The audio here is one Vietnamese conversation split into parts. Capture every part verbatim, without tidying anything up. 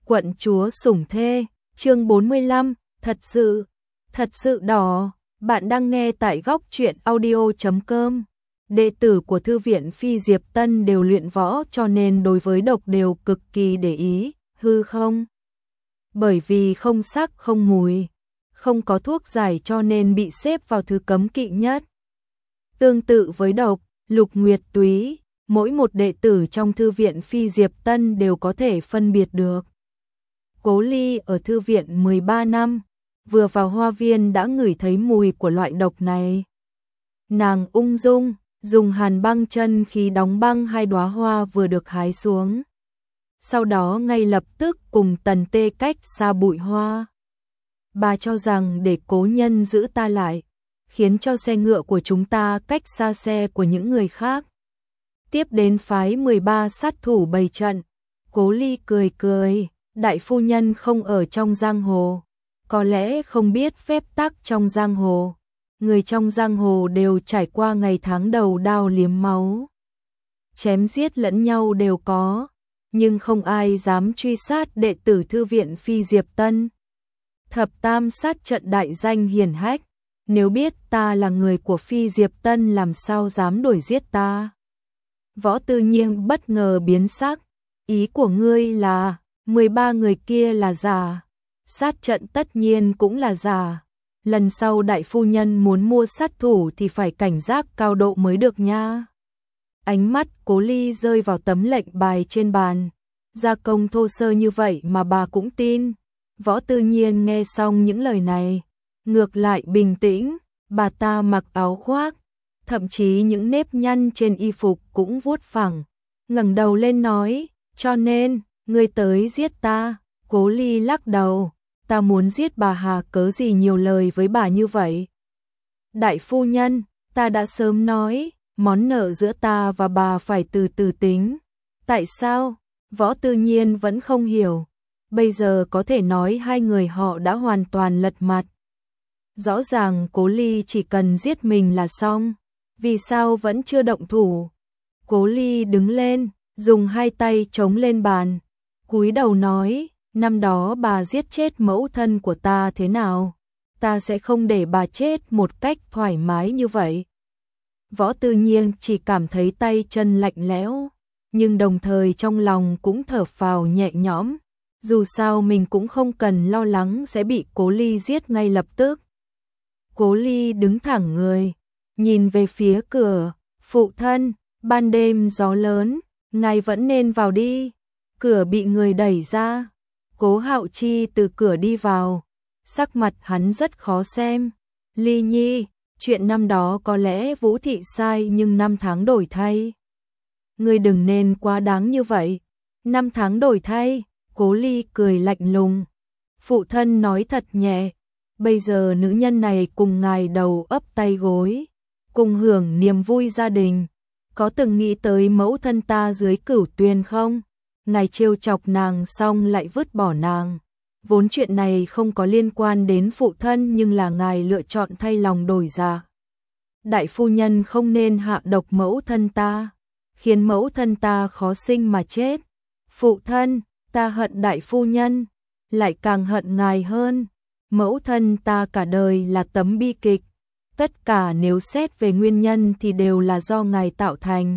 Quận chúa sủng thê, chương bốn mươi lăm, thật sự, thật sự đỏ. Bạn đang nghe tại góc truyện audio chấm com. Đệ tử của Thư viện Phi Diệp Tân đều luyện võ cho nên đối với độc đều cực kỳ để ý, hư không? Bởi vì không sắc không mùi, không có thuốc giải cho nên bị xếp vào thứ cấm kỵ nhất. Tương tự với độc, Lục Nguyệt Túy, mỗi một đệ tử trong Thư viện Phi Diệp Tân đều có thể phân biệt được. Cố Ly ở thư viện mười ba năm, vừa vào hoa viên đã ngửi thấy mùi của loại độc này. Nàng ung dung, dùng hàn băng chân khí đóng băng hai đóa hoa vừa được hái xuống. Sau đó ngay lập tức cùng Tần Tê cách xa bụi hoa. Bà cho rằng để cố nhân giữ ta lại, khiến cho xe ngựa của chúng ta cách xa xe của những người khác. Tiếp đến phái mười ba sát thủ bày trận. Cố Ly cười cười. Đại phu nhân không ở trong giang hồ, có lẽ không biết phép tắc trong giang hồ. Người trong giang hồ đều trải qua ngày tháng đầu đao liếm máu, chém giết lẫn nhau đều có, nhưng không ai dám truy sát đệ tử Thư viện Phi Diệp Tân. Thập tam sát trận đại danh hiển hách, nếu biết ta là người của Phi Diệp Tân làm sao dám đuổi giết ta. Võ Tư Nhiên bất ngờ biến sắc, ý của ngươi là mười ba người kia là giả, sát trận tất nhiên cũng là giả. Lần sau đại phu nhân muốn mua sát thủ thì phải cảnh giác cao độ mới được nha. Ánh mắt Cố Ly rơi vào tấm lệnh bài trên bàn. Gia công thô sơ như vậy mà bà cũng tin. Võ Tư Nhiên nghe xong những lời này, ngược lại bình tĩnh. Bà ta mặc áo khoác, thậm chí những nếp nhăn trên y phục cũng vuốt phẳng, ngẩng đầu lên nói, cho nên ngươi tới giết ta. Cố Ly lắc đầu, ta muốn giết bà hà cớ gì nhiều lời với bà như vậy. Đại phu nhân, ta đã sớm nói, món nợ giữa ta và bà phải từ từ tính. Tại sao? Võ Tư Nhiên vẫn không hiểu. Bây giờ có thể nói hai người họ đã hoàn toàn lật mặt. Rõ ràng Cố Ly chỉ cần giết mình là xong, vì sao vẫn chưa động thủ? Cố Ly đứng lên, dùng hai tay chống lên bàn, cúi đầu nói, năm đó bà giết chết mẫu thân của ta thế nào? Ta sẽ không để bà chết một cách thoải mái như vậy. Võ Tư Nhiên chỉ cảm thấy tay chân lạnh lẽo, nhưng đồng thời trong lòng cũng thở phào nhẹ nhõm. Dù sao mình cũng không cần lo lắng sẽ bị Cố Ly giết ngay lập tức. Cố Ly đứng thẳng người, nhìn về phía cửa, phụ thân, ban đêm gió lớn, ngài vẫn nên vào đi. Cửa bị người đẩy ra, Cố Hạo Chi từ cửa đi vào, sắc mặt hắn rất khó xem. Ly Nhi, chuyện năm đó có lẽ Vũ thị sai nhưng năm tháng đổi thay. Ngươi đừng nên quá đáng như vậy. Năm tháng đổi thay, Cố Ly cười lạnh lùng. Phụ thân nói thật nhẹ, bây giờ nữ nhân này cùng ngài đầu ấp tay gối, cùng hưởng niềm vui gia đình. Có từng nghĩ tới mẫu thân ta dưới Cửu Tuyền không? Ngài trêu chọc nàng xong lại vứt bỏ nàng. Vốn chuyện này không có liên quan đến phụ thân nhưng là ngài lựa chọn thay lòng đổi dạ. Đại phu nhân không nên hạ độc mẫu thân ta, khiến mẫu thân ta khó sinh mà chết. Phụ thân, ta hận đại phu nhân, lại càng hận ngài hơn. Mẫu thân ta cả đời là tấm bi kịch. Tất cả nếu xét về nguyên nhân thì đều là do ngài tạo thành.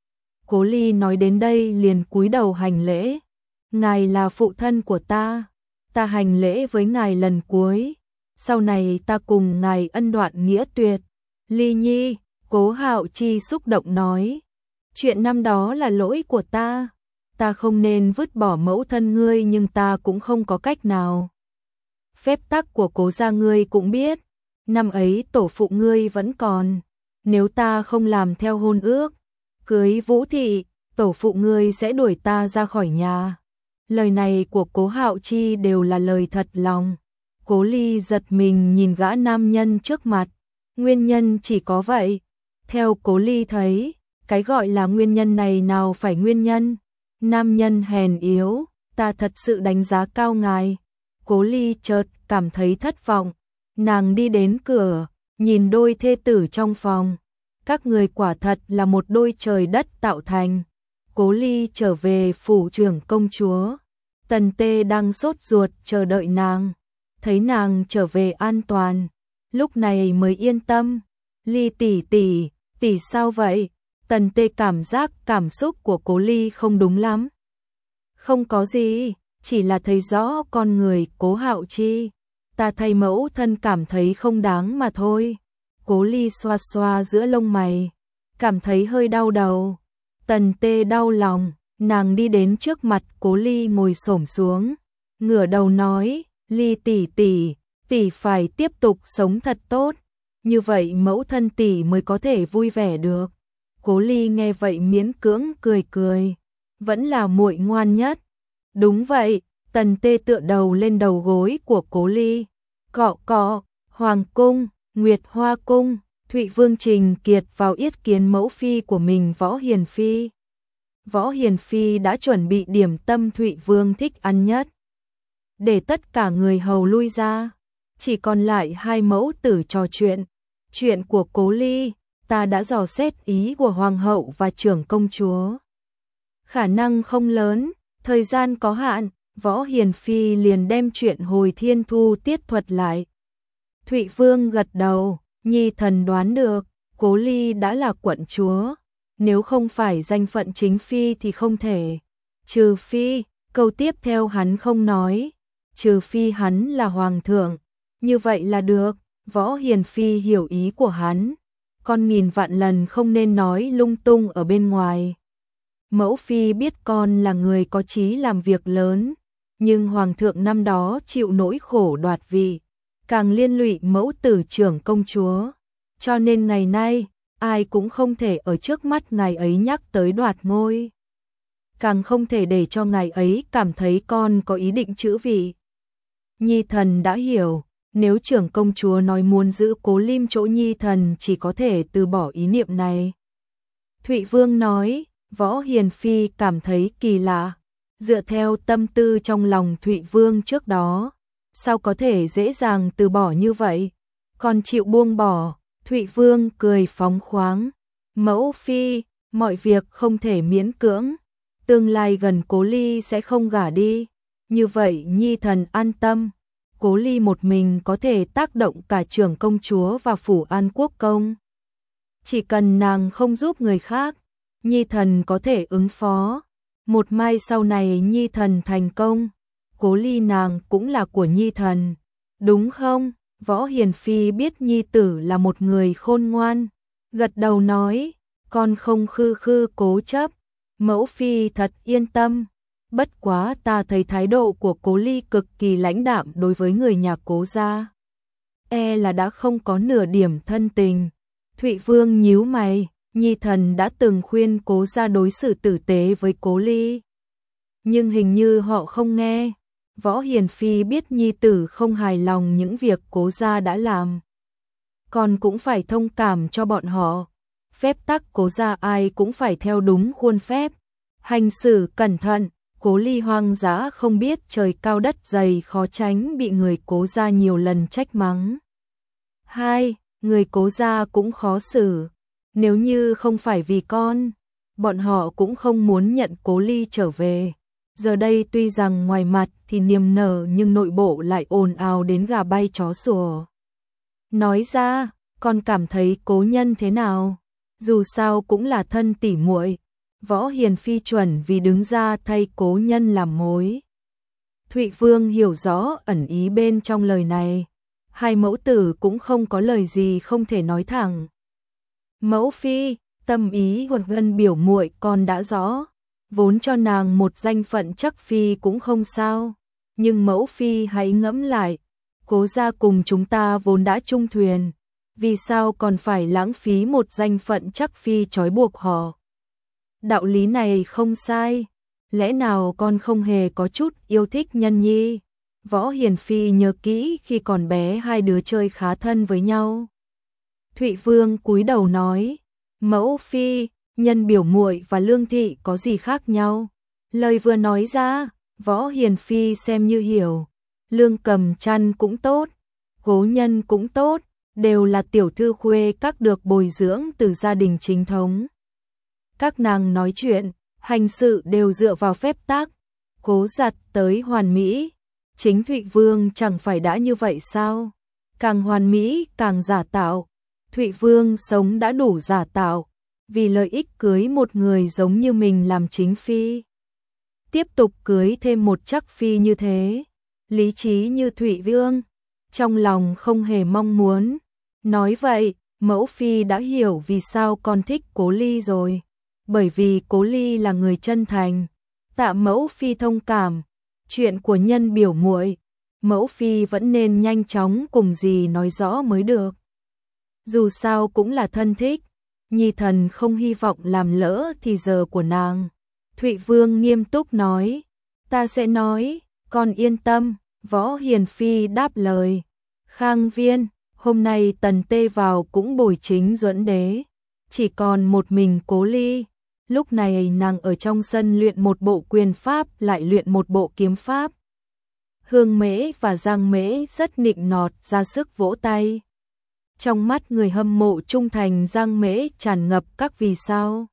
Cố Ly nói đến đây liền cúi đầu hành lễ. Ngài là phụ thân của ta, ta hành lễ với ngài lần cuối. Sau này ta cùng ngài ân đoạn nghĩa tuyệt. Ly Nhi, Cố Hạo Chi xúc động nói. Chuyện năm đó là lỗi của ta. Ta không nên vứt bỏ mẫu thân ngươi nhưng ta cũng không có cách nào. Phép tắc của Cố gia ngươi cũng biết. Năm ấy tổ phụ ngươi vẫn còn. Nếu ta không làm theo hôn ước, cưới Vũ thị, tổ phụ ngươi sẽ đuổi ta ra khỏi nhà. Lời này của Cố Hạo Chi đều là lời thật lòng. Cố Ly giật mình nhìn gã nam nhân trước mặt. Nguyên nhân chỉ có vậy. Theo Cố Ly thấy, cái gọi là nguyên nhân này nào phải nguyên nhân. Nam nhân hèn yếu, ta thật sự đánh giá cao ngài. Cố Ly chợt cảm thấy thất vọng. Nàng đi đến cửa, nhìn đôi thê tử trong phòng. Các người quả thật là một đôi trời đất tạo thành. Cố Ly trở về phủ trưởng công chúa. Tần Tê đang sốt ruột chờ đợi nàng, thấy nàng trở về an toàn, lúc này mới yên tâm. Ly tỷ tỷ, tỷ sao vậy? Tần Tê cảm giác cảm xúc của Cố Ly không đúng lắm. Không có gì, chỉ là thấy rõ con người Cố Hạo Chi, ta thay mẫu thân cảm thấy không đáng mà thôi. Cố Ly xoa xoa giữa lông mày, cảm thấy hơi đau đầu. Tần Tê đau lòng, nàng đi đến trước mặt Cố Ly ngồi xổm xuống, ngửa đầu nói, Ly tỷ tỷ, tỷ phải tiếp tục sống thật tốt, như vậy mẫu thân tỷ mới có thể vui vẻ được. Cố Ly nghe vậy miễn cưỡng cười cười, vẫn là muội ngoan nhất. Đúng vậy, Tần Tê tựa đầu lên đầu gối của Cố Ly, cọ cọ, Hoàng cung, Nguyệt Hoa cung, Thụy Vương Trình Kiệt vào yết kiến mẫu phi của mình Võ Hiền Phi. Võ Hiền Phi đã chuẩn bị điểm tâm Thụy Vương thích ăn nhất, để tất cả người hầu lui ra, chỉ còn lại hai mẫu tử trò chuyện. Chuyện của Cố Ly, ta đã dò xét ý của Hoàng hậu và trưởng công chúa. Khả năng không lớn, thời gian có hạn, Võ Hiền Phi liền đem chuyện hồi thiên thu tiết thuật lại. Thụy Vương gật đầu, nhi thần đoán được, Cố Ly đã là quận chúa, nếu không phải danh phận chính phi thì không thể. Trừ phi, câu tiếp theo hắn không nói, trừ phi hắn là hoàng thượng, như vậy là được. Võ Hiền Phi hiểu ý của hắn, con nghìn vạn lần không nên nói lung tung ở bên ngoài. Mẫu phi biết con là người có chí làm việc lớn, nhưng hoàng thượng năm đó chịu nỗi khổ đoạt vị, càng liên lụy mẫu tử trưởng công chúa, cho nên ngày nay ai cũng không thể ở trước mắt ngài ấy nhắc tới đoạt ngôi, càng không thể để cho ngài ấy cảm thấy con có ý định trữ vị. Nhi thần đã hiểu, nếu trưởng công chúa nói muốn giữ Cố Lim chỗ nhi thần chỉ có thể từ bỏ ý niệm này. Thụy Vương nói, Võ Hiền Phi cảm thấy kỳ lạ, dựa theo tâm tư trong lòng Thụy Vương trước đó, sao có thể dễ dàng từ bỏ như vậy, còn chịu buông bỏ. Thụy Vương cười phóng khoáng, mẫu phi, mọi việc không thể miễn cưỡng, tương lai gần Cố Ly sẽ không gả đi, như vậy nhi thần an tâm. Cố Ly một mình có thể tác động cả trưởng công chúa và phủ An Quốc công. Chỉ cần nàng không giúp người khác, nhi thần có thể ứng phó. Một mai sau này nhi thần thành công, Cố Ly nàng cũng là của nhi thần, đúng không? Võ Hiền Phi biết nhi tử là một người khôn ngoan, gật đầu nói, con không khư khư cố chấp, mẫu phi thật yên tâm. Bất quá ta thấy thái độ của Cố Ly cực kỳ lãnh đạm đối với người nhà Cố gia, e là đã không có nửa điểm thân tình. Thụy Vương nhíu mày, nhi thần đã từng khuyên Cố gia đối xử tử tế với Cố Ly, nhưng hình như họ không nghe. Võ Hiền Phi biết nhi tử không hài lòng những việc Cố gia đã làm, còn cũng phải thông cảm cho bọn họ. Phép tắc Cố gia ai cũng phải theo đúng khuôn phép, hành xử cẩn thận. Cố Ly hoang dã không biết trời cao đất dày, khó tránh bị người Cố gia nhiều lần trách mắng. Hai, người Cố gia cũng khó xử, nếu như không phải vì con, bọn họ cũng không muốn nhận Cố Ly trở về. Giờ đây tuy rằng ngoài mặt thì niềm nở nhưng nội bộ lại ồn ào đến gà bay chó sủa. Nói ra, con cảm thấy Cố nhân thế nào? Dù sao cũng là thân tỉ muội. Võ Hiền Phi chuẩn vì đứng ra thay Cố nhân làm mối. Thụy Vương hiểu rõ ẩn ý bên trong lời này, hai mẫu tử cũng không có lời gì không thể nói thẳng. Mẫu phi, tâm ý của Vân biểu muội con đã rõ, vốn cho nàng một danh phận chắc phi cũng không sao, nhưng mẫu phi hãy ngẫm lại, Cố gia cùng chúng ta vốn đã chung thuyền, vì sao còn phải lãng phí một danh phận chắc phi trói buộc họ? Đạo lý này không sai, lẽ nào con không hề có chút yêu thích Nhân Nhi? Võ Hiền Phi nhớ kỹ khi còn bé hai đứa chơi khá thân với nhau. Thụy Vương cúi đầu nói, mẫu phi, Nhân biểu muội và Lương thị có gì khác nhau? Lời vừa nói ra, Võ Hiền Phi xem như hiểu. Lương Cầm Trăn cũng tốt, Cố Nhân cũng tốt, đều là tiểu thư khuê các được bồi dưỡng từ gia đình chính thống. Các nàng nói chuyện, hành sự đều dựa vào phép tắc, cố giặt tới hoàn mỹ. Chính Thụy Vương chẳng phải đã như vậy sao? Càng hoàn mỹ càng giả tạo. Thụy Vương sống đã đủ giả tạo, vì lợi ích cưới một người giống như mình làm chính phi. Tiếp tục cưới thêm một chắc phi như thế, lý trí như Thụy Vương, trong lòng không hề mong muốn. Nói vậy, mẫu phi đã hiểu vì sao con thích Cố Ly rồi. Bởi vì Cố Ly là người chân thành. Tạ mẫu phi thông cảm, chuyện của nhân biểu muội, mẫu phi vẫn nên nhanh chóng cùng dì nói rõ mới được. Dù sao cũng là thân thích, nhi thần không hy vọng làm lỡ thì giờ của nàng. Thụy Vương nghiêm túc nói, ta sẽ nói, con yên tâm. Võ Hiền Phi đáp lời. Khang Viên, hôm nay Tần Tê vào cũng bồi chính Duẫn Đế, chỉ còn một mình Cố Ly. Lúc này nàng ở trong sân luyện một bộ quyền pháp lại luyện một bộ kiếm pháp. Hương Mễ và Giang Mễ rất nịnh nọt ra sức vỗ tay. Trong mắt người hâm mộ trung thành Giang Mễ tràn ngập các vì sao.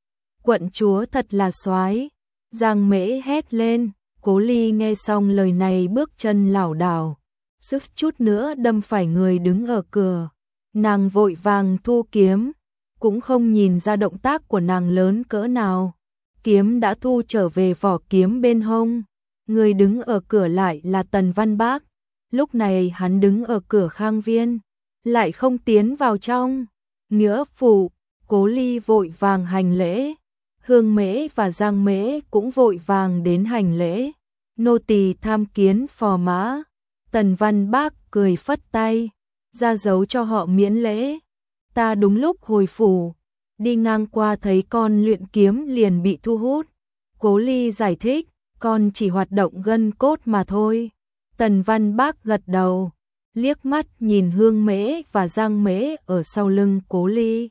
Quận chúa thật là soái. Giang Mễ hét lên. Cố Ly nghe xong lời này bước chân lảo đảo, suýt chút nữa đâm phải người đứng ở cửa. Nàng vội vàng thu kiếm, cũng không nhìn ra động tác của nàng lớn cỡ nào. Kiếm đã thu trở về vỏ kiếm bên hông. Người đứng ở cửa lại là Tần Văn Bác. Lúc này hắn đứng ở cửa Khang Viên, lại không tiến vào trong. Nghĩa phụ, Cố Ly vội vàng hành lễ. Hương Mễ và Giang Mễ cũng vội vàng đến hành lễ. Nô tỳ tham kiến phò mã. Tần Văn Bác cười phất tay, ra dấu cho họ miễn lễ. Ta đúng lúc hồi phủ, đi ngang qua thấy con luyện kiếm liền bị thu hút. Cố Ly giải thích, con chỉ hoạt động gân cốt mà thôi. Tần Văn Bác gật đầu, liếc mắt nhìn Hương Mễ và Giang Mễ ở sau lưng Cố Ly.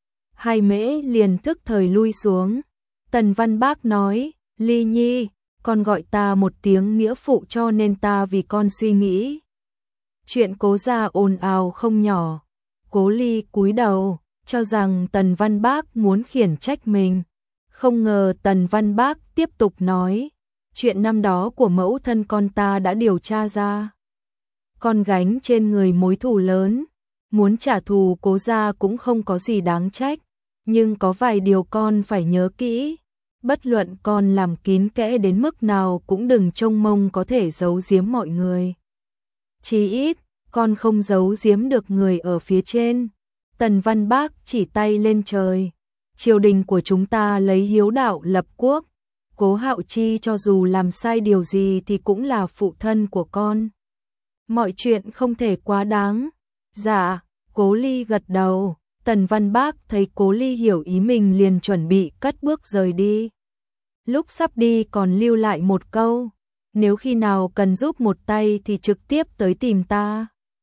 Hai Mễ liền thức thời lui xuống. Tần Văn Bác nói, Ly Nhi, con gọi ta một tiếng nghĩa phụ cho nên ta vì con suy nghĩ. Chuyện Cố gia ồn ào không nhỏ. Cố Ly cúi đầu, cho rằng Tần Văn Bác muốn khiển trách mình. Không ngờ Tần Văn Bác tiếp tục nói, chuyện năm đó của mẫu thân con ta đã điều tra ra. Con gánh trên người mối thù lớn, muốn trả thù Cố gia cũng không có gì đáng trách. Nhưng có vài điều con phải nhớ kỹ. Bất luận con làm kín kẽ đến mức nào cũng đừng trông mong có thể giấu giếm mọi người. Chí ít, con không giấu giếm được người ở phía trên. Tần Văn Bác chỉ tay lên trời. Triều đình của chúng ta lấy hiếu đạo lập quốc. Cố Hạo Chi cho dù làm sai điều gì thì cũng là phụ thân của con. Mọi chuyện không thể quá đáng. Dạ, Cố Ly gật đầu. Tần Văn Bác thấy Cố Ly hiểu ý mình liền chuẩn bị cất bước rời đi. Lúc sắp đi còn lưu lại một câu, nếu khi nào cần giúp một tay thì trực tiếp tới tìm ta.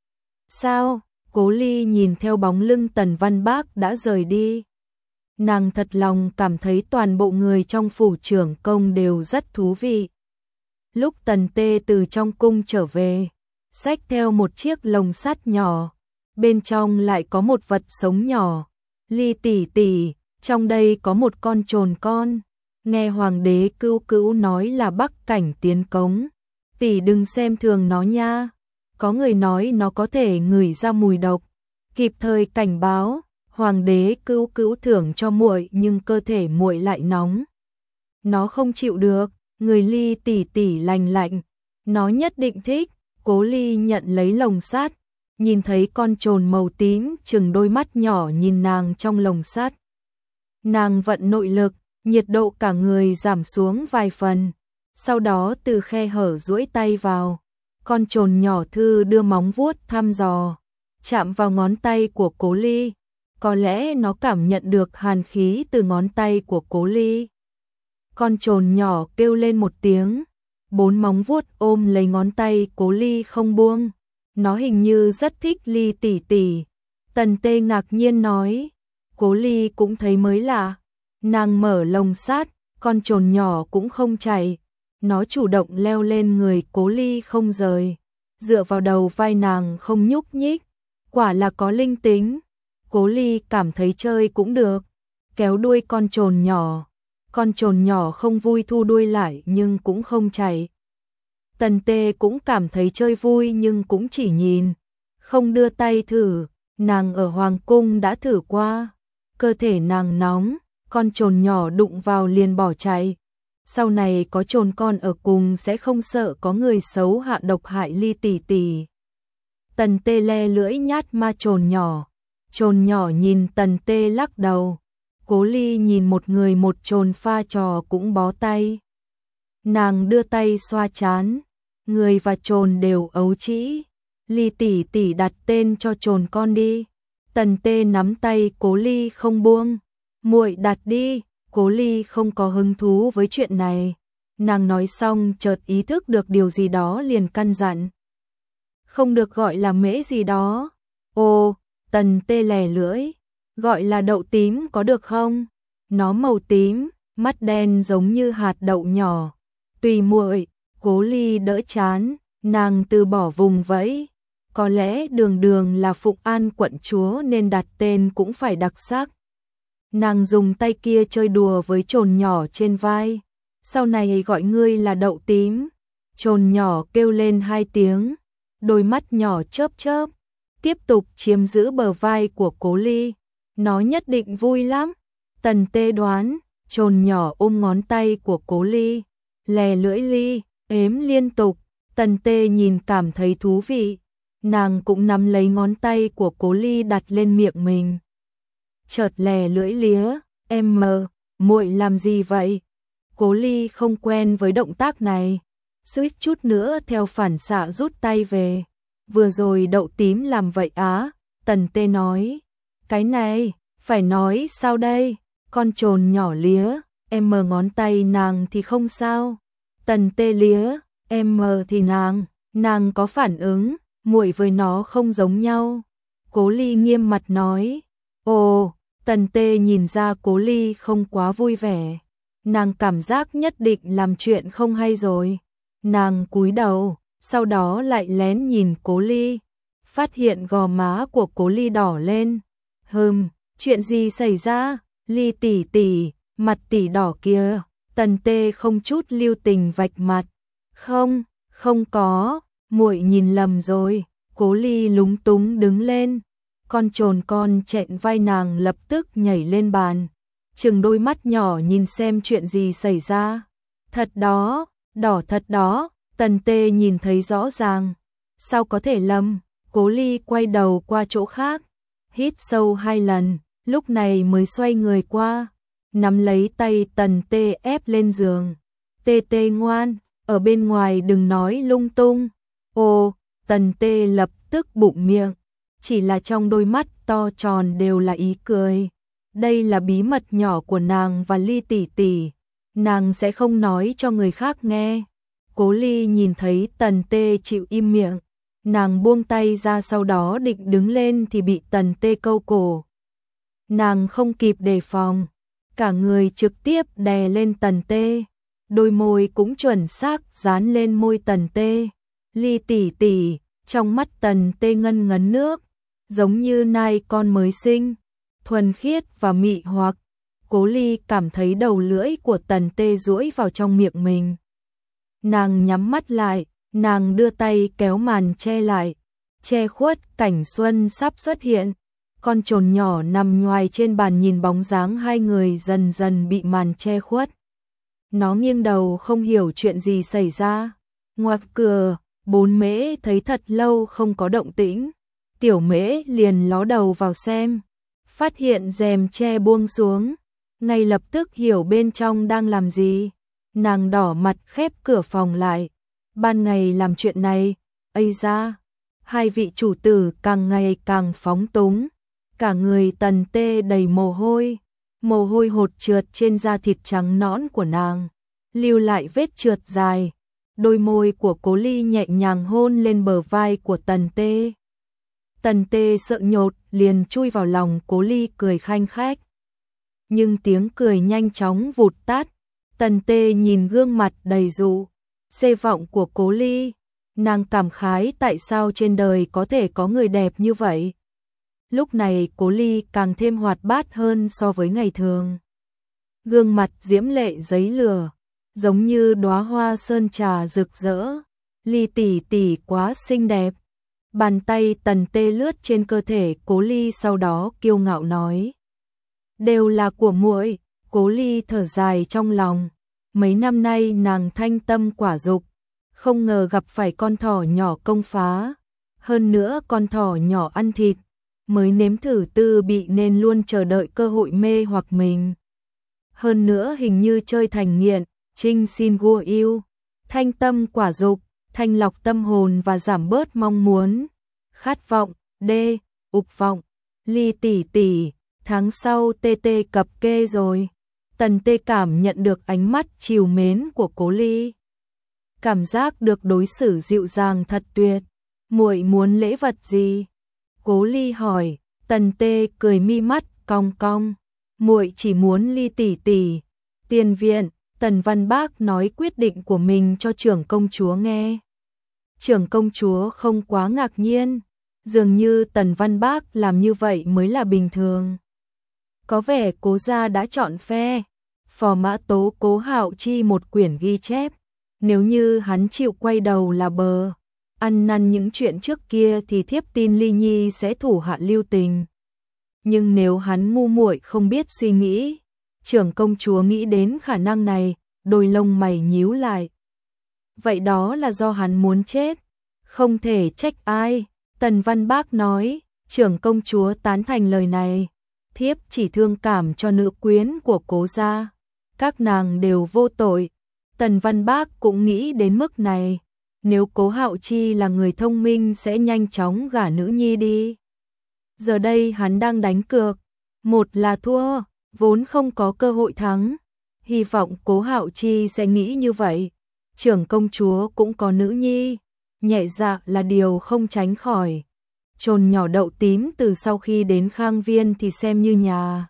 Sao? Cố Ly nhìn theo bóng lưng Tần Văn Bác đã rời đi. Nàng thật lòng cảm thấy toàn bộ người trong phủ trưởng công đều rất thú vị. Lúc Tần Tê từ trong cung trở về, xách theo một chiếc lồng sắt nhỏ. Bên trong lại có một vật sống nhỏ. Ly tỷ tỷ, trong đây có một con trồn con. Nghe hoàng đế Cưu Cữu nói là bắc cảnh tiến cống. Tỷ đừng xem thường nó nha. Có người nói nó có thể ngửi ra mùi độc. Kịp thời cảnh báo, hoàng đế Cưu Cữu thưởng cho muội nhưng cơ thể muội lại nóng. Nó không chịu được, người Ly tỷ tỷ lành lạnh. Nó nhất định thích. Cố Ly nhận lấy lồng sắt. Nhìn thấy con trồn màu tím chừng đôi mắt nhỏ nhìn nàng trong lồng sắt. Nàng vận nội lực, nhiệt độ cả người giảm xuống vài phần. Sau đó từ khe hở duỗi tay vào. Con trồn nhỏ thư đưa móng vuốt thăm dò, chạm vào ngón tay của Cố Ly. Có lẽ nó cảm nhận được hàn khí từ ngón tay của Cố Ly. Con trồn nhỏ kêu lên một tiếng. Bốn móng vuốt ôm lấy ngón tay Cố Ly không buông. Nó hình như rất thích Ly tỷ tỷ. Tần Tê ngạc nhiên nói. Cố Ly cũng thấy mới lạ. Nàng mở lồng sắt, con trồn nhỏ cũng không chạy. Nó chủ động leo lên người Cố Ly không rời. Dựa vào đầu vai nàng không nhúc nhích. Quả là có linh tính. Cố Ly cảm thấy chơi cũng được. Kéo đuôi con trồn nhỏ. Con trồn nhỏ không vui thu đuôi lại nhưng cũng không chạy. Tần Tê cũng cảm thấy chơi vui nhưng cũng chỉ nhìn, không đưa tay thử. Nàng ở Hoàng Cung đã thử qua, cơ thể nàng nóng, con trồn nhỏ đụng vào liền bỏ chạy. Sau này có trồn con ở cùng sẽ không sợ có người xấu hạ độc hại Ly tỷ tỷ. Tần Tê le lưỡi nhát ma trồn nhỏ. Trồn nhỏ nhìn Tần Tê lắc đầu. Cố Ly nhìn một người một trồn pha trò cũng bó tay. Nàng đưa tay xoa trán, người và trồn đều ấu trĩ. Ly tỷ tỷ đặt tên cho trồn con đi. Tần Tê nắm tay Cố Ly không buông. Muội đặt đi. Cố Ly không có hứng thú với chuyện này. Nàng nói xong chợt ý thức được điều gì đó liền căn dặn. Không được gọi là mễ gì đó. Ồ, Tần Tê lè lưỡi. Gọi là đậu tím có được không? Nó màu tím, mắt đen giống như hạt đậu nhỏ. Tùy muội. Cố Ly đỡ chán, nàng từ bỏ vùng vẫy. Có lẽ Đường Đường là Phụng An quận chúa nên đặt tên cũng phải đặc sắc. Nàng dùng tay kia chơi đùa với trồn nhỏ trên vai. Sau này gọi ngươi là đậu tím. Trồn nhỏ kêu lên hai tiếng, đôi mắt nhỏ chớp chớp, tiếp tục chiếm giữ bờ vai của Cố Ly. Nó nhất định vui lắm. Tần Tê đoán, trồn nhỏ ôm ngón tay của Cố Ly, lè lưỡi Ly, ếm liên tục. Tần Tê nhìn cảm thấy thú vị. Nàng cũng nắm lấy ngón tay của Cố Ly đặt lên miệng mình. Chợt lè lưỡi lía, em mờ, muội làm gì vậy? Cố Ly không quen với động tác này, suýt chút nữa theo phản xạ rút tay về. Vừa rồi đậu tím làm vậy á? Tần Tê nói. Cái này, phải nói sao đây? Con trồn nhỏ lía, em mờ ngón tay nàng thì không sao. Tần Tê lía, em mờ thì nàng, nàng có phản ứng, muội với nó không giống nhau. Cố Ly nghiêm mặt nói. Ồ, Tần Tê nhìn ra Cố Ly không quá vui vẻ. Nàng cảm giác nhất định làm chuyện không hay rồi. Nàng cúi đầu, sau đó lại lén nhìn Cố Ly. Phát hiện gò má của Cố Ly đỏ lên. Hừm, chuyện gì xảy ra? Ly tỷ tỷ, mặt tỷ đỏ kìa. Tần Tê không chút lưu tình vạch mặt. Không, không có, muội nhìn lầm rồi. Cố Ly lúng túng đứng lên. Con trồn con chẹn vai nàng lập tức nhảy lên bàn, trừng đôi mắt nhỏ nhìn xem chuyện gì xảy ra. Thật đó, đỏ thật đó. Tần Tê nhìn thấy rõ ràng. Sao có thể lầm? Cố Ly quay đầu qua chỗ khác, hít sâu hai lần, lúc này mới xoay người qua, nắm lấy tay Tần Tê ép lên giường. Tê Tê ngoan, ở bên ngoài đừng nói lung tung. Ồ, Tần Tê lập tức bụng miệng, chỉ là trong đôi mắt to tròn đều là ý cười. Đây là bí mật nhỏ của nàng và Ly tỷ tỷ, nàng sẽ không nói cho người khác nghe. Cố Ly nhìn thấy Tần Tê chịu im miệng, nàng buông tay ra, sau đó định đứng lên thì bị Tần Tê câu cổ. Nàng không kịp đề phòng, cả người trực tiếp đè lên Tần Tê, đôi môi cũng chuẩn xác dán lên môi Tần Tê. Ly tỷ tỷ, trong mắt Tần Tê ngân ngấn nước, giống như nai con mới sinh, thuần khiết và mị hoặc. Cố Ly cảm thấy đầu lưỡi của Tần Tê duỗi vào trong miệng mình. Nàng nhắm mắt lại, nàng đưa tay kéo màn che lại, che khuất cảnh xuân sắp xuất hiện. Con trồn nhỏ nằm nhoài trên bàn nhìn bóng dáng hai người dần dần bị màn che khuất. Nó nghiêng đầu không hiểu chuyện gì xảy ra. Ngoặc cửa, bốn mễ thấy thật lâu không có động tĩnh. Tiểu mễ liền ló đầu vào xem, phát hiện rèm che buông xuống, ngay lập tức hiểu bên trong đang làm gì. Nàng đỏ mặt khép cửa phòng lại. Ban ngày làm chuyện này, ây da, hai vị chủ tử càng ngày càng phóng túng. Cả người Tần Tê đầy mồ hôi, mồ hôi hột trượt trên da thịt trắng nõn của nàng, lưu lại vết trượt dài. Đôi môi của Cố Ly nhẹ nhàng hôn lên bờ vai của Tần Tê. Tần Tê sợ nhột, liền chui vào lòng Cố Ly cười khanh khách. Nhưng tiếng cười nhanh chóng vụt tắt. Tần Tê nhìn gương mặt đầy dụ, xê vọng của Cố Ly, nàng cảm khái tại sao trên đời có thể có người đẹp như vậy. Lúc này Cố Ly càng thêm hoạt bát hơn so với ngày thường. gương mặt diễm lệ giấy lửa, giống như đóa hoa sơn trà rực rỡ. Ly tỷ tỷ quá xinh đẹp. Bàn tay Tần Tê lướt trên cơ thể Cố Ly, sau đó kiêu ngạo nói: "Đều là của muội." Cố Ly thở dài trong lòng, mấy năm nay nàng thanh tâm quả dục, không ngờ gặp phải con thỏ nhỏ công phá, hơn nữa con thỏ nhỏ ăn thịt, mới nếm thử tư bị nên luôn chờ đợi cơ hội mê hoặc mình. Hơn nữa hình như chơi thành nghiện, Trinh xin gua yêu, thanh tâm quả dục, thanh lọc tâm hồn và giảm bớt mong muốn, khát vọng, đê, ục vọng. Ly tỷ tỷ, tháng sau tê tê cập kê rồi. Tần Tê cảm nhận được ánh mắt trìu mến của Cố Ly, cảm giác được đối xử dịu dàng thật tuyệt. Muội muốn lễ vật gì? Cố Ly hỏi. Tần Tê cười mi mắt cong cong, muội chỉ muốn Ly tỷ tỷ. Tiền viện, Tần Văn Bác nói quyết định của mình cho trưởng công chúa nghe. Trưởng công chúa không quá ngạc nhiên, dường như Tần Văn Bác làm như vậy mới là bình thường. Có vẻ Cố gia đã chọn phe. Phò mã tố Cố Hạo Chi một quyển ghi chép, nếu như hắn chịu quay đầu là bờ, ăn năn những chuyện trước kia thì thiếp tin Ly Nhi sẽ thủ hạ lưu tình. Nhưng nếu hắn ngu muội không biết suy nghĩ, trưởng công chúa nghĩ đến khả năng này, đôi lông mày nhíu lại. Vậy đó là do hắn muốn chết, không thể trách ai. Tần Văn Bác nói. Trưởng công chúa tán thành lời này, thiếp chỉ thương cảm cho nữ quyến của Cố gia, các nàng đều vô tội. Tần Văn Bác cũng nghĩ đến mức này, nếu Cố Hạo Chi là người thông minh sẽ nhanh chóng gả nữ nhi đi. Giờ đây hắn đang đánh cược, một là thua, vốn không có cơ hội thắng. Hy vọng Cố Hạo Chi sẽ nghĩ như vậy. Trưởng công chúa cũng có nữ nhi, nhẹ dạ là điều không tránh khỏi. Trồn nhỏ Đậu Tím từ sau khi đến Khang Viên thì xem như nhà.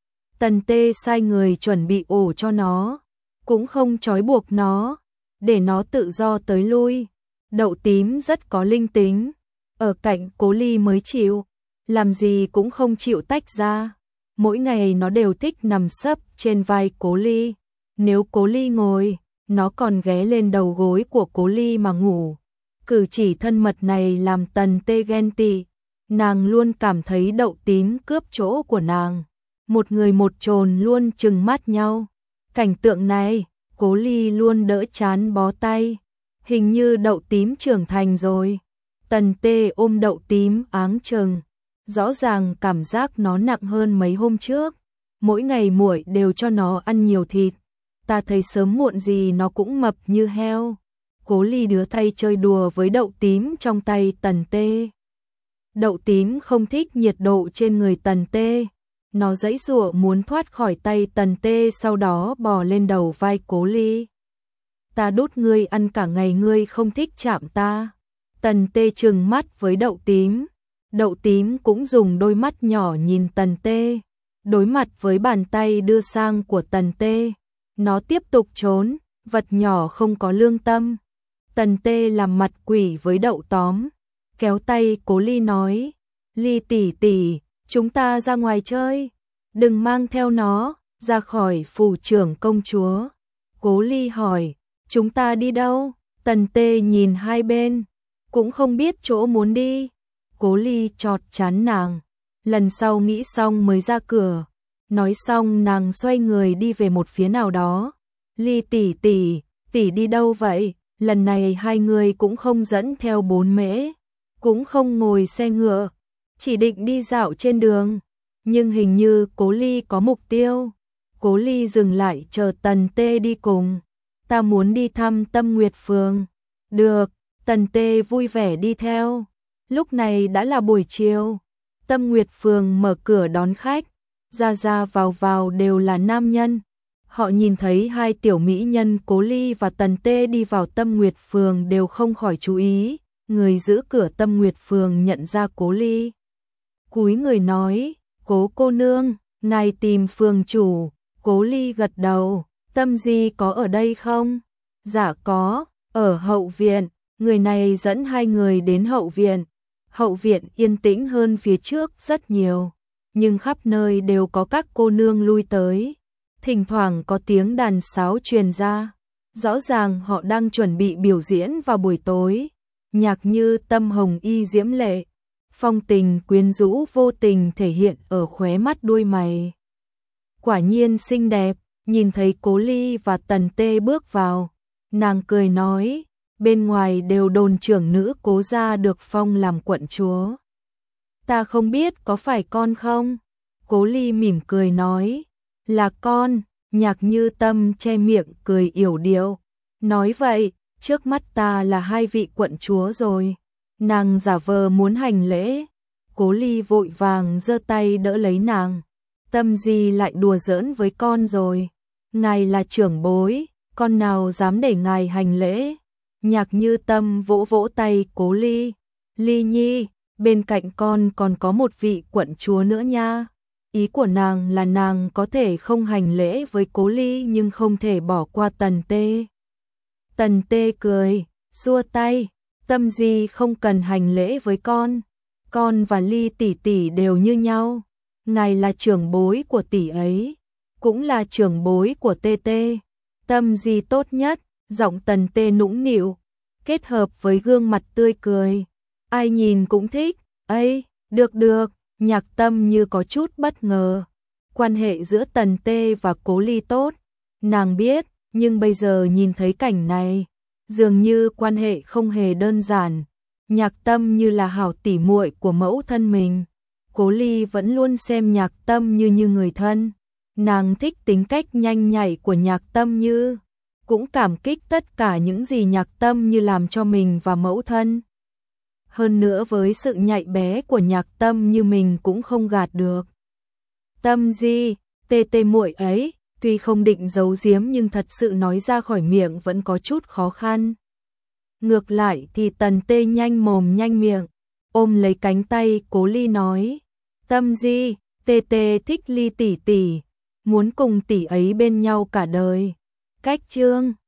Tần Tê sai người chuẩn bị ổ cho nó, cũng không trói buộc nó, để nó tự do tới lui. Đậu Tím rất có linh tính, ở cạnh Cố Ly mới chịu, làm gì cũng không chịu tách ra. Mỗi ngày nó đều thích nằm sấp trên vai Cố Ly, nếu Cố Ly ngồi, nó còn ghé lên đầu gối của Cố Ly mà ngủ. Cử chỉ thân mật này làm Tần Tê ghen tị, nàng luôn cảm thấy Đậu Tím cướp chỗ của nàng. Một người một trồn luôn trừng mắt nhau. Cảnh tượng này, Cố Ly luôn đỡ chán bó tay. Hình như Đậu Tím trưởng thành rồi. Tần Tê ôm Đậu Tím áng chừng, rõ ràng cảm giác nó nặng hơn mấy hôm trước. Mỗi ngày muội đều cho nó ăn nhiều thịt, ta thấy sớm muộn gì nó cũng mập như heo. Cố Ly đưa tay chơi đùa với Đậu Tím trong tay Tần Tê. Đậu Tím không thích nhiệt độ trên người Tần Tê, nó giãy giụa muốn thoát khỏi tay Tần Tê, sau đó bò lên đầu vai Cố Ly. Ta đút ngươi ăn cả ngày ngươi không thích chạm ta. Tần Tê trừng mắt với Đậu Tím. Đậu Tím cũng dùng đôi mắt nhỏ nhìn Tần Tê. Đối mặt với bàn tay đưa sang của Tần Tê, nó tiếp tục trốn, vật nhỏ không có lương tâm. Tần Tê làm mặt quỷ với Đậu Tóm, kéo tay Cố Ly nói: Ly tỷ tỷ, chúng ta ra ngoài chơi, đừng mang theo nó ra khỏi phủ trưởng công chúa. Cố Ly hỏi: chúng ta đi đâu? Tần Tê nhìn hai bên, cũng không biết chỗ muốn đi. Cố Ly chọt chán nàng, lần sau nghĩ xong mới ra cửa. Nói xong nàng xoay người đi về một phía nào đó. Ly tỷ tỷ, tỷ đi đâu vậy? Lần này hai người cũng không dẫn theo bốn mễ, cũng không ngồi xe ngựa, chỉ định đi dạo trên đường. Nhưng hình như Cố Ly có mục tiêu. Cố Ly dừng lại chờ Tần Tê đi cùng. Ta muốn đi thăm Tâm Nguyệt Phường. Được, Tần Tê vui vẻ đi theo. Lúc này đã là buổi chiều. Tâm Nguyệt Phường mở cửa đón khách, ra ra vào vào đều là nam nhân. Họ nhìn thấy hai tiểu mỹ nhân Cố Ly và Tần Tê đi vào Tâm Nguyệt Phường đều không khỏi chú ý. Người giữ cửa Tâm Nguyệt Phường nhận ra Cố Ly, cúi người nói: Cố cô nương, ngài tìm phường chủ. Cố Ly gật đầu: Tâm Di có ở đây không? Dạ có, ở hậu viện. Người này dẫn hai người đến hậu viện. Hậu viện yên tĩnh hơn phía trước rất nhiều, nhưng khắp nơi đều có các cô nương lui tới. thỉnh thoảng có tiếng đàn sáo truyền ra. Rõ ràng họ đang chuẩn bị biểu diễn vào buổi tối. Nhạc Như Tâm hồng y diễm lệ, phong tình quyến rũ vô tình thể hiện ở khóe mắt đuôi mày. Quả nhiên xinh đẹp, nhìn thấy Cố Ly và Tần Tê bước vào, nàng cười nói, bên ngoài đều đồn trưởng nữ Cố gia được phong làm quận chúa. Ta không biết có phải con không? Cố Ly mỉm cười nói, là con. Nhạc Như Tâm che miệng cười yểu điệu, nói vậy, trước mắt ta là hai vị quận chúa rồi. Nàng giả vờ muốn hành lễ, Cố Ly vội vàng giơ tay đỡ lấy nàng. Tâm gì lại đùa giỡn với con rồi? Ngài là trưởng bối, con nào dám để ngài hành lễ? Nhạc Như Tâm vỗ vỗ tay Cố Ly. Ly nhi, bên cạnh con còn có một vị quận chúa nữa nha. Ý của nàng là nàng có thể không hành lễ với Cố Ly nhưng không thể bỏ qua Tần Tê. Tần Tê cười, xua tay, Tâm gì không cần hành lễ với con. Con và Ly tỷ tỷ đều như nhau. Ngài là trưởng bối của tỷ ấy, cũng là trưởng bối của Tê Tê. Tâm gì tốt nhất, giọng Tần Tê nũng nịu, kết hợp với gương mặt tươi cười. Ai nhìn cũng thích, ấy, được được. Nhạc Tâm như có chút bất ngờ. Quan hệ giữa Tần Tê và Cố Ly tốt, nàng biết, nhưng bây giờ nhìn thấy cảnh này, dường như quan hệ không hề đơn giản. Nhạc Tâm như là hảo tỉ muội của mẫu thân mình. Cố Ly vẫn luôn xem Nhạc Tâm như như người thân. Nàng thích tính cách nhanh nhạy của Nhạc Tâm Như, cũng cảm kích tất cả những gì Nhạc Tâm Như làm cho mình và mẫu thân. Hơn nữa với sự nhạy bé của Nhạc Tâm Như mình cũng không gạt được. Tâm gì, tê tê muội ấy, tuy không định giấu giếm nhưng thật sự nói ra khỏi miệng vẫn có chút khó khăn. Ngược lại thì Tần Tê nhanh mồm nhanh miệng, ôm lấy cánh tay Cố Ly nói, Tâm gì, tê tê thích Ly tỷ tỷ, muốn cùng tỷ ấy bên nhau cả đời. Cách chương